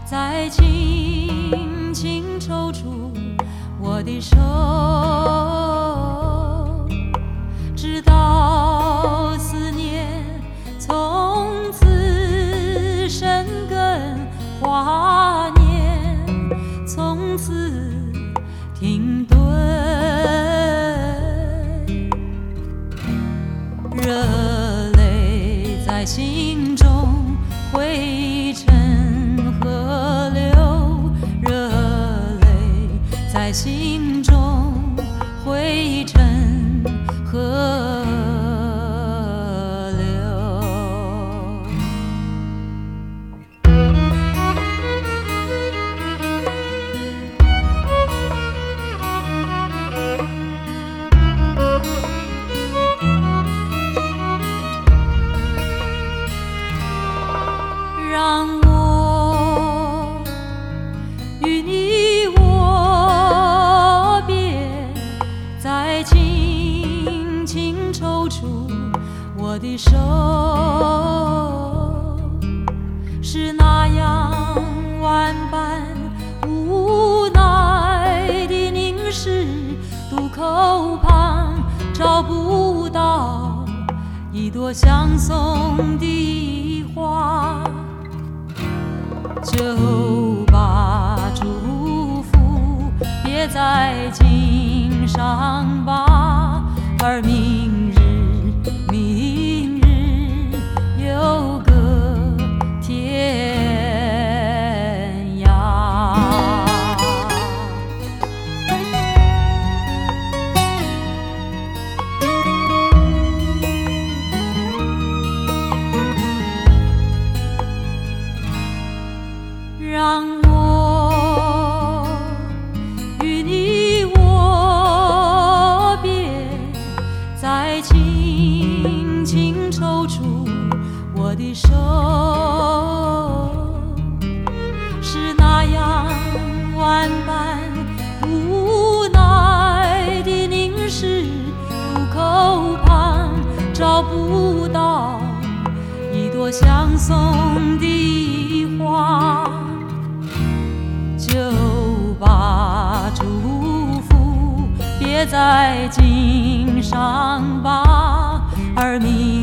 再轻轻抽出我的手，直到思念从此生根，华年从此停顿，热泪在心中汇成河流，热泪在心中汇成河流。让我与你握别，再轻轻抽出我的手，是那样万般无奈的凝视，渡口旁找不到一朵相送的花，就把祝福别在襟上吧，而明日有个天涯。让我与你握别，再轻轻抽出我的手，是那样万般无奈的凝视，路口旁找不到一朵相送的花，就把祝福别在襟上吧，而明